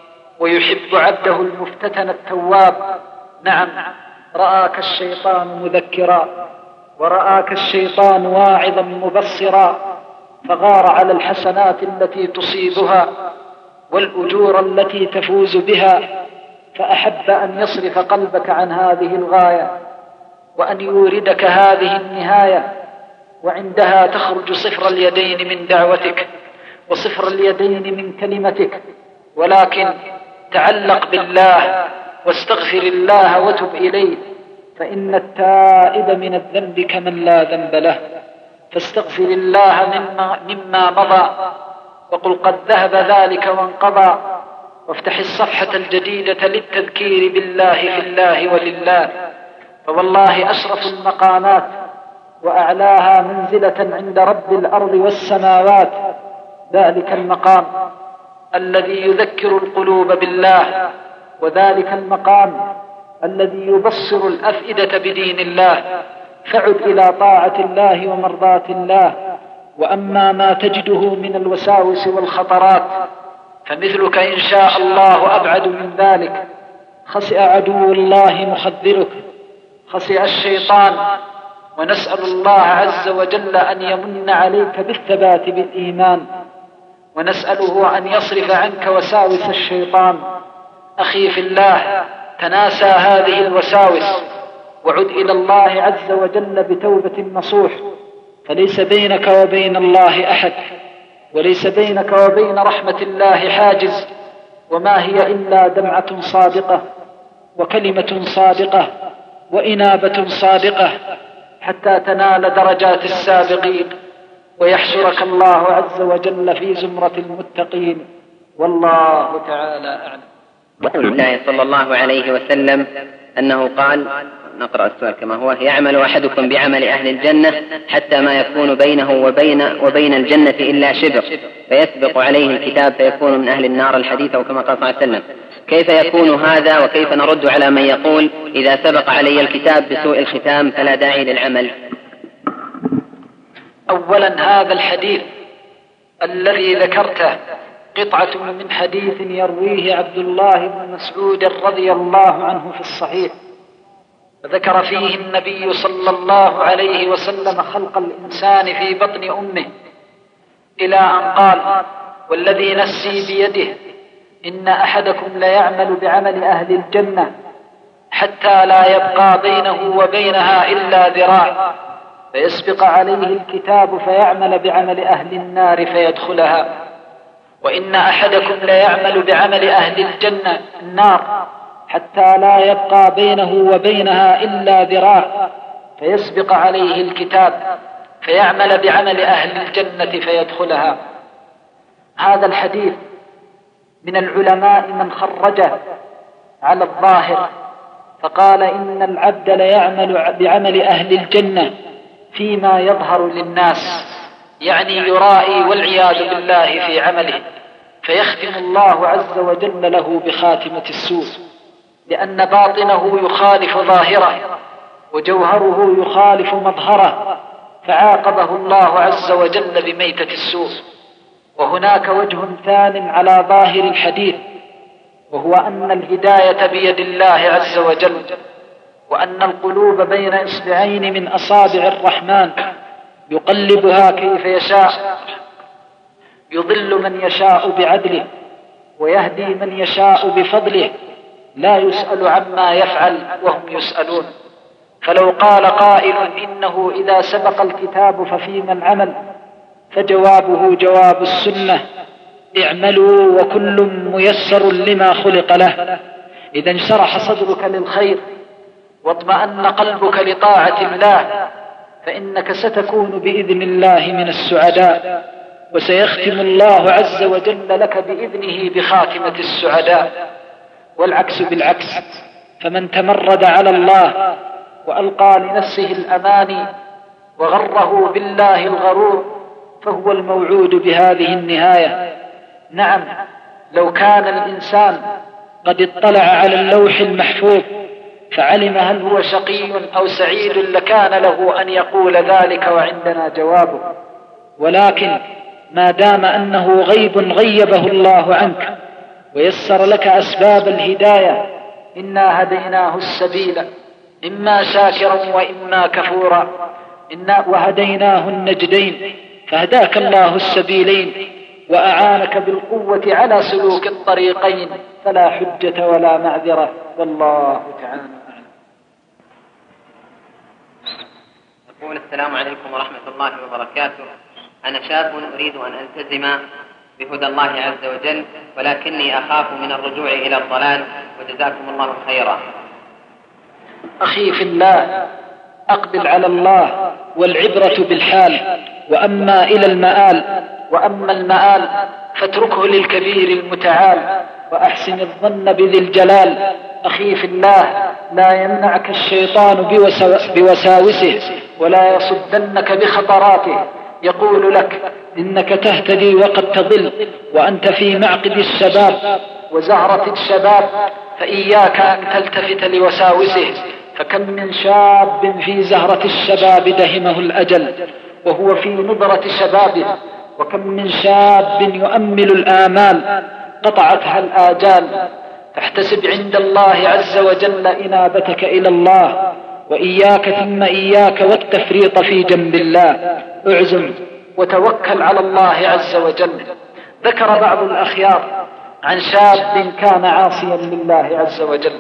Speaker 1: ويحب عبده المفتتن التواب. نعم، رآك الشيطان مذكرا ورآك الشيطان واعظا مبصرا، فغار على الحسنات التي تصيبها والأجور التي تفوز بها، فأحب أن يصرف قلبك عن هذه الغاية وأن يوردك هذه النهاية، وعندها تخرج صفر اليدين من دعوتك وصفر اليدين من كلمتك. ولكن تعلق بالله واستغفر الله وتب إليه، فإن التائب من الذنب كمن لا ذنب له، فاستغفر الله مما مضى وقل قد ذهب ذلك وانقضى، وافتح الصفحة الجديدة للتذكير بالله في الله ولله. فوالله أشرف المقامات وأعلاها منزلة عند رب الأرض والسماوات ذلك المقام الذي يذكر القلوب بالله، وذلك المقام الذي يبصر الأفئدة بدين الله، فعد إلى طاعة الله ومرضاة الله. وأما ما تجده من الوساوس والخطرات فمثلك إن شاء الله أبعد من ذلك. خسئ عدو الله مخذلك، خسئ الشيطان، ونسأل الله عز وجل أن يمن عليك بالثبات بالإيمان، ونسأله أن يصرف عنك وساوس الشيطان. أخي في الله، تناسى هذه الوساوس وعد إلى الله عز وجل بتوبة نصوح، فليس بينك وبين الله أحد، وليس بينك وبين رحمة الله حاجز، وما هي إلا دمعة صادقة وكلمة صادقة وإنابة صادقة حتى تنال درجات السابقين ويحشرك الله عز وجل في زمرة المتقين، والله تعالى أعلم.
Speaker 2: رسول الله صلى الله عليه وسلم أنه قال، نقرأ السؤال كما هو: يعمل أحدكم بعمل أهل الجنة حتى ما يكون بينه وبين الجنة إلا شبر، فيسبق عليه الكتاب فيكون من أهل النار، الحديث، وكما قال صلى الله عليه وسلم. كيف يكون هذا، وكيف نرد على من يقول إذا سبق علي الكتاب بسوء الختام فلا داعي للعمل؟
Speaker 1: أولا، هذا الحديث الذي ذكرته قطعة من حديث يرويه عبد الله بن مسعود رضي الله عنه في الصحيح، ذكر فيه النبي صلى الله عليه وسلم خلق الإنسان في بطن أمه إلى أن قال: والذي نفسي بيده إن أحدكم ليعمل بعمل أهل الجنة حتى لا يبقى بينه وبينها إلا ذراع، فيسبق عليه الكتاب فيعمل بعمل أهل النار فيدخلها. وإن أحدكم ليعمل بعمل أهل الجنة النار حتى لا يبقى بينه وبينها إلا ذراع، فيسبق عليه الكتاب فيعمل بعمل أهل الجنة فيدخلها. هذا الحديث من العلماء من خرجه على الظاهر، فقال إن العبد ليعمل بعمل أهل الجنة فيما يظهر للناس، يعني يرائي والعياذ بالله في عمله، فيختم الله عز وجل له بخاتمة السوء، لأن باطنه يخالف ظاهره وجوهره يخالف مظهره، فعاقبه الله عز وجل بميتة السوء. وهناك وجه ثان على ظاهر الحديث، وهو أن الهداية بيد الله عز وجل، وأن القلوب بين إصبعين من أصابع الرحمن يقلبها كيف يشاء، يضل من يشاء بعدله ويهدي من يشاء بفضله، لا يسأل عما يفعل وهم يسألون. فلو قال قائل إنه إذا سبق الكتاب ففيما العمل، فجوابه جواب السنة: اعملوا وكل ميسر لما خلق له. إذا انشرح صدرك للخير واطمأن قلبك لطاعة الله، فإنك ستكون بإذن الله من السعداء، وسيختم الله عز وجل لك بإذنه بخاتمة السعداء. والعكس بالعكس، فمن تمرد على الله وألقى لنفسه الأماني وغره بالله الغرور فهو الموعود بهذه النهاية. نعم، لو كان الإنسان قد اطلع على اللوح المحفوظ فعلم هل هو شقي أو سعيد لكان له أن يقول ذلك وعندنا جوابه، ولكن ما دام أنه غيب غيبه الله عنك ويسر لك أسباب الهداية، إنا هديناه السبيل إما شاكرا وإما كفورا، وهديناه النجدين، فهداك الله السبيلين وأعانك بالقوة على سلوك الطريقين، فلا حجة ولا معذرة، والله تعالى أعلم.
Speaker 2: يقول: السلام عليكم ورحمة الله وبركاته. أنا شاب أريد أن ألتزم بهدى الله عز وجل، ولكني أخاف من الرجوع إلى الضلال، وجزاكم الله خيرا.
Speaker 1: أخي في الله، أقبل على الله والعبرة بالحال، وأما المآل فاتركه للكبير المتعال، وأحسن الظن بذي الجلال. أخي في الله، لا يمنعك الشيطان بوساوسه ولا يصدنك بخطراته، يقول لك إنك تهتدي وقد تضل وأنت في معقد الشباب وزهرة الشباب، فإياك أن تلتفت لوساوسه، فكم من شاب في زهرة الشباب دهمه الأجل وهو في نضرة شبابه، وكم من شاب يؤمل الآمال قطعتها الآجال. فاحتسب عند الله عز وجل إنابتك إلى الله، وإياك ثم إياك والتفريط في جنب الله، اعزم وتوكل على الله عز وجل. ذكر بعض الأخيار عن شاب كان عاصيا لله عز وجل،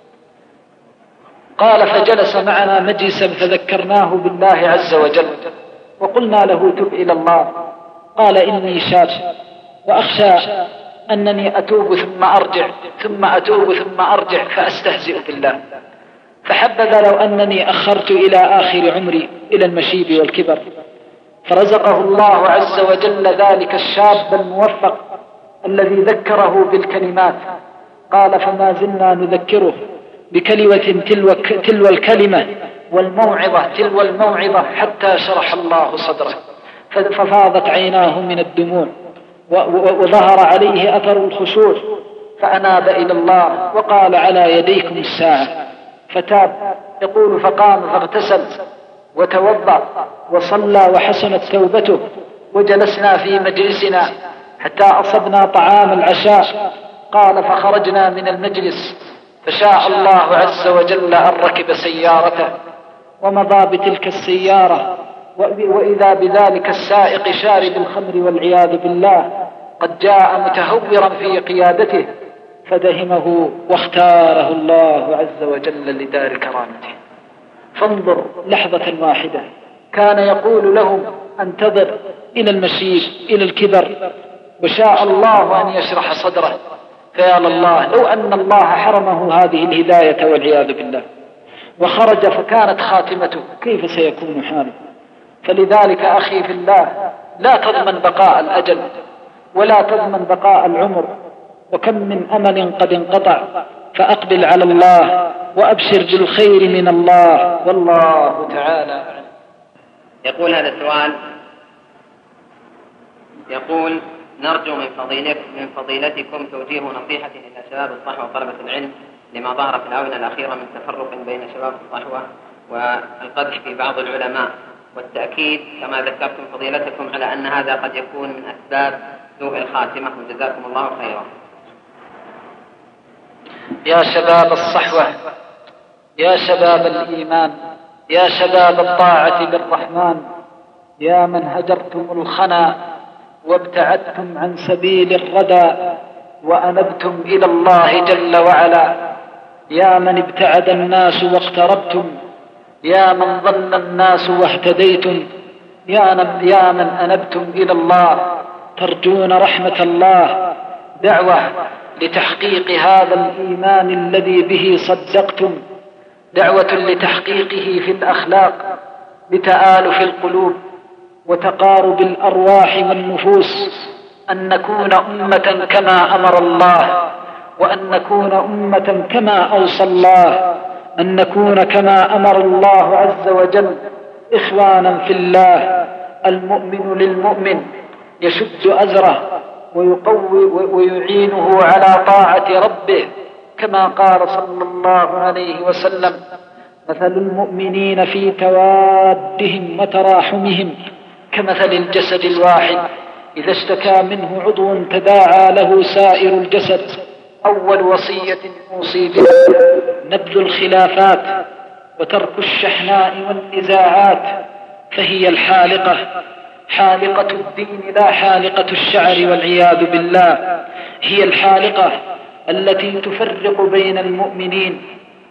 Speaker 1: قال: فجلس معنا مجلسا فذكرناه بالله عز وجل، وقلنا له: تب إلى الله. قال: إني شاب وأخشى أنني أتوب ثم أرجع ثم أتوب ثم أرجع فأستهزئ بالله، فحبذ لو أنني أخرت إلى آخر عمري إلى المشيب والكبر. فرزقه الله عز وجل ذلك الشاب الموفق الذي ذكره بالكلمات. قال: فما زلنا نذكره بكلمة تلو الكلمة والموعظة تلو الموعظة حتى شرح الله صدره، ففاضت عيناه من الدموع وظهر عليه أثر الخشوع، فأناب إلى الله وقال: على يديكم الساعة. فتاب، يقول: فقام فاغتسل وتوضأ وصلى وحسنت توبته، وجلسنا في مجلسنا حتى أصبنا طعام العشاء. قال: فخرجنا من المجلس فشاء الله عز وجل أن ركب سيارته ومضى بتلك السيارة، وإذا بذلك السائق شارب الخمر والعياذ بالله قد جاء متهورا في قيادته، فدهمه واختاره الله عز وجل لدار كرامته. فانظر لحظة واحدة كان يقول لهم انتظر إلى المشيب إلى الكبر، وشاء الله أن يشرح صدره. فيا الله لو أن الله حرمه هذه الهداية والعياذ بالله وخرج فكانت خاتمته، كيف سيكون حاله؟ فلذلك أخي في الله لا تضمن بقاء الأجل ولا تضمن بقاء العمر، وكم من أمل قد انقطع، فأقبل على الله وأبشر بالخير من الله، والله تعالى.
Speaker 2: يقول هذا السؤال، يقول نرجو من فضيلتكم توجيه نصيحة إلى شباب الصحوة وطلبة العلم لما ظهر في الآونة الأخيرة من تفرق بين شباب الصحوة والقدح في بعض العلماء، والتأكيد كما ذكرتم فضيلتكم على أن هذا قد يكون من أسباب سوء الخاتمة، وجزاكم الله خيرا.
Speaker 1: يا شباب الصحوة، يا شباب الإيمان، يا شباب الطاعة للرحمن، يا من هجرتم الخنا وابتعدتم عن سبيل الردى وأنبتم إلى الله جل وعلا، يا من ابتعد الناس واقتربتم، يا من ضل الناس واهتديتم، يا من أنبتم إلى الله ترجون رحمة الله، دعوة لتحقيق هذا الإيمان الذي به صدقتم، دعوة لتحقيقه في الأخلاق، بتآلف القلوب وتقارب الأرواح والنفوس، أن نكون أمة كما أمر الله، وأن نكون أمة كما أوصى الله، أن نكون كما أمر الله عز وجل، إخوانا في الله، المؤمن للمؤمن يشد أزره ويقوي ويعينه على طاعة ربه، كما قال صلى الله عليه وسلم: مثل المؤمنين في توادهم وتراحمهم كمثل الجسد الواحد إذا اشتكى منه عضو تداعى له سائر الجسد. أول وصية نوصي بها نبذ الخلافات وترك الشحناء والنزاعات، فهي الحالقة، حالقة الدين لا حالقة الشعر والعياذ بالله، هي الحالقة التي تفرق بين المؤمنين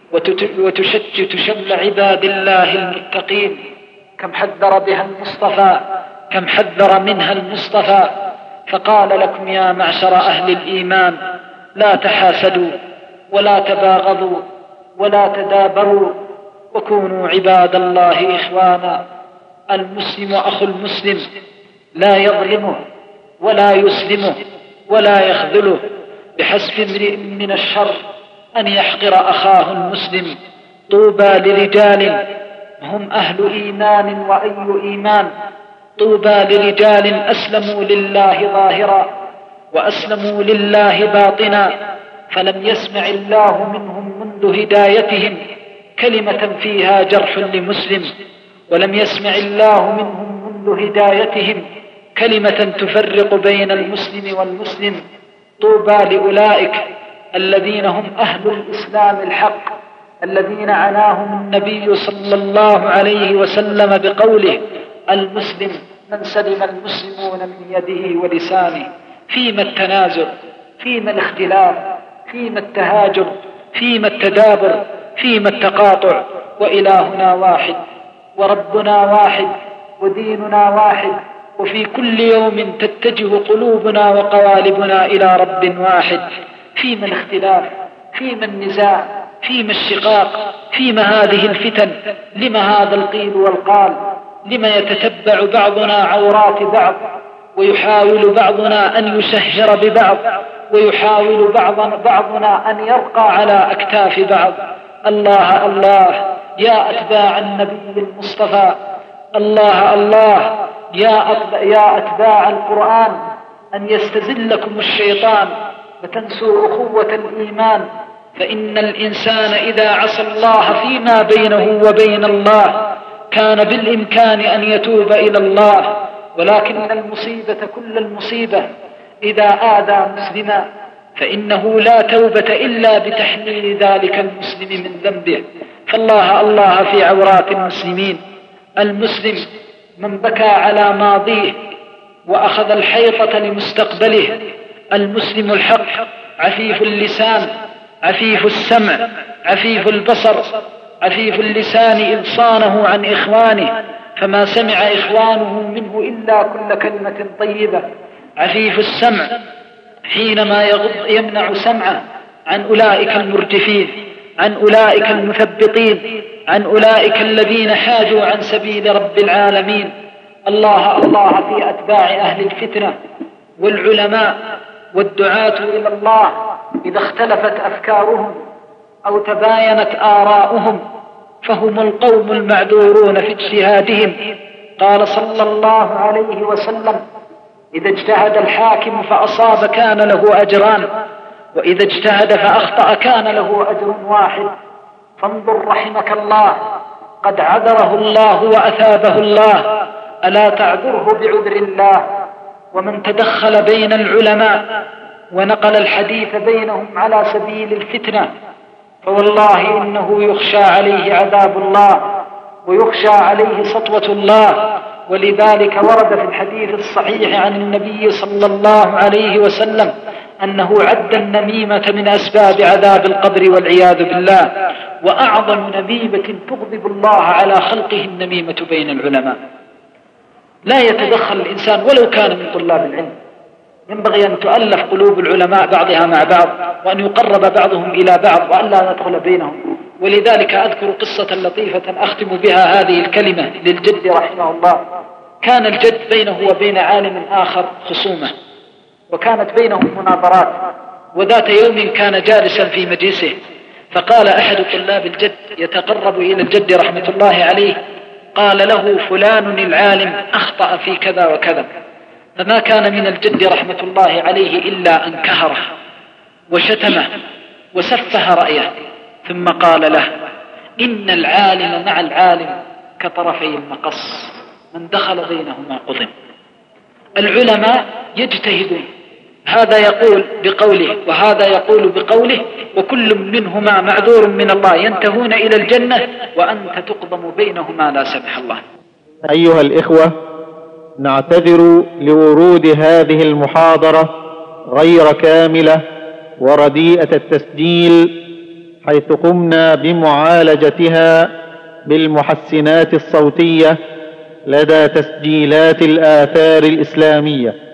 Speaker 1: وتشتت شمل عباد الله المتقين. كم حذر بها المصطفى، كم حذر منها المصطفى، فقال لكم يا معشر أهل الإيمان: لا تحاسدوا ولا تباغضوا ولا تدابروا، وكونوا عباد الله إخوانا. المسلم أخو المسلم لا يظلمه ولا يسلمه ولا يخذله، بحسب امرئ من الشر أن يحقر أخاه المسلم. طوبى لرجال هم أهل إيمان وأي إيمان، طوبى لرجال أسلموا لله ظاهرا وأسلموا لله باطنا، فلم يسمع الله منهم منذ هدايتهم كلمة فيها جرح لمسلم، ولم يسمع الله منهم منذ هدايتهم كلمة تفرق بين المسلم والمسلم. طوبى لأولئك الذين هم أهل الإسلام الحق، الذين عناهم النبي صلى الله عليه وسلم بقوله: المسلم من سلم المسلمون من يده ولسانه. فيما التنازع، فيما الاختلاف، فيما التهاجر، فيما التدابر، فيما التقاطع، وإلهنا واحد وربنا واحد وديننا واحد، وفي كل يوم تتجه قلوبنا وقوالبنا إلى رب واحد. فيما الاختلاف، فيما النزاع، فيما الشقاق، فيما هذه الفتن؟ لما هذا القيل والقال؟ لما يتتبع بعضنا عورات بعض، ويحاول بعضنا أن يشهر ببعض، ويحاول بعضنا أن يرقى على أكتاف بعض؟ الله الله يا أتباع النبي المصطفى، الله الله يا أتباع القرآن، أن يستزلكم الشيطان فتنسوا أخوة الإيمان، فإن الإنسان إذا عصى الله فيما بينه وبين الله كان بالإمكان أن يتوب إلى الله، ولكن المصيبة كل المصيبة إذا آذى مسلما فإنه لا توبة إلا بتحميل ذلك المسلم من ذنبه. فالله الله في عورات المسلمين. المسلم من بكى على ماضيه وأخذ الحيطة لمستقبله، المسلم الحق عفيف اللسان، عفيف السمع، عفيف البصر. عفيف اللسان إذ صانه عن إخوانه فما سمع إخوانه منه إلا كل كلمة طيبة. عفيف السمع حينما يمنع سمعه عن أولئك المرجفين، عن أولئك المثبطين، عن أولئك الذين حاجوا عن سبيل رب العالمين. الله الله في أتباع أهل الفتنة والعلماء والدعاة إلى الله إذا اختلفت أفكارهم أو تباينت آراؤهم فهم القوم المعذورون في اجتهادهم. قال صلى الله عليه وسلم: إذا اجتهد الحاكم فأصاب كان له أجران، وإذا اجتهد فأخطأ كان له أجر واحد. فانظر رحمك الله، قد عذره الله وأثابه الله، ألا تعذره بعذر الله. ومن تدخل بين العلماء ونقل الحديث بينهم على سبيل الفتنة فوالله إنه يخشى عليه عذاب الله ويخشى عليه سطوة الله. ولذلك ورد في الحديث الصحيح عن النبي صلى الله عليه وسلم أنه عد النميمة من أسباب عذاب القبر والعياذ بالله، وأعظم نميمة تغضب الله على خلقه النميمة بين العلماء. لا يتدخل الإنسان ولو كان من طلاب العلم، ينبغي أن تؤلف قلوب العلماء بعضها مع بعض، وأن يقرب بعضهم إلى بعض، وأن لا ندخل بينهم. ولذلك أذكر قصة لطيفة أختم بها هذه الكلمة للجد رحمه الله. كان الجد بينه وبين عالم آخر خصومة، وكانت بينهم مناظرات. وذات يوم كان جالسا في مجلسه، فقال أحد طلاب الجد يتقرب إلى الجد رحمة الله عليه، قال له: فلان العالم أخطأ في كذا وكذا. فما كان من الجد رحمة الله عليه إلا أن كهره وشتمه وسفه رأيه، ثم قال له: إن العالم مع العالم كطرفي المقص، من دخل بينهما قضم. العلماء يجتهدون، هذا يقول بقوله وهذا يقول بقوله، وكل منهما معذور من الله، ينتهون إلى الجنة وأنت تقضم بينهما لا سمح الله.
Speaker 3: أيها الإخوة، نعتذر لورود هذه المحاضرة غير كاملة ورديئة التسجيل، حيث قمنا بمعالجتها بالمحسنات الصوتية لدى تسجيلات الآثار الإسلامية.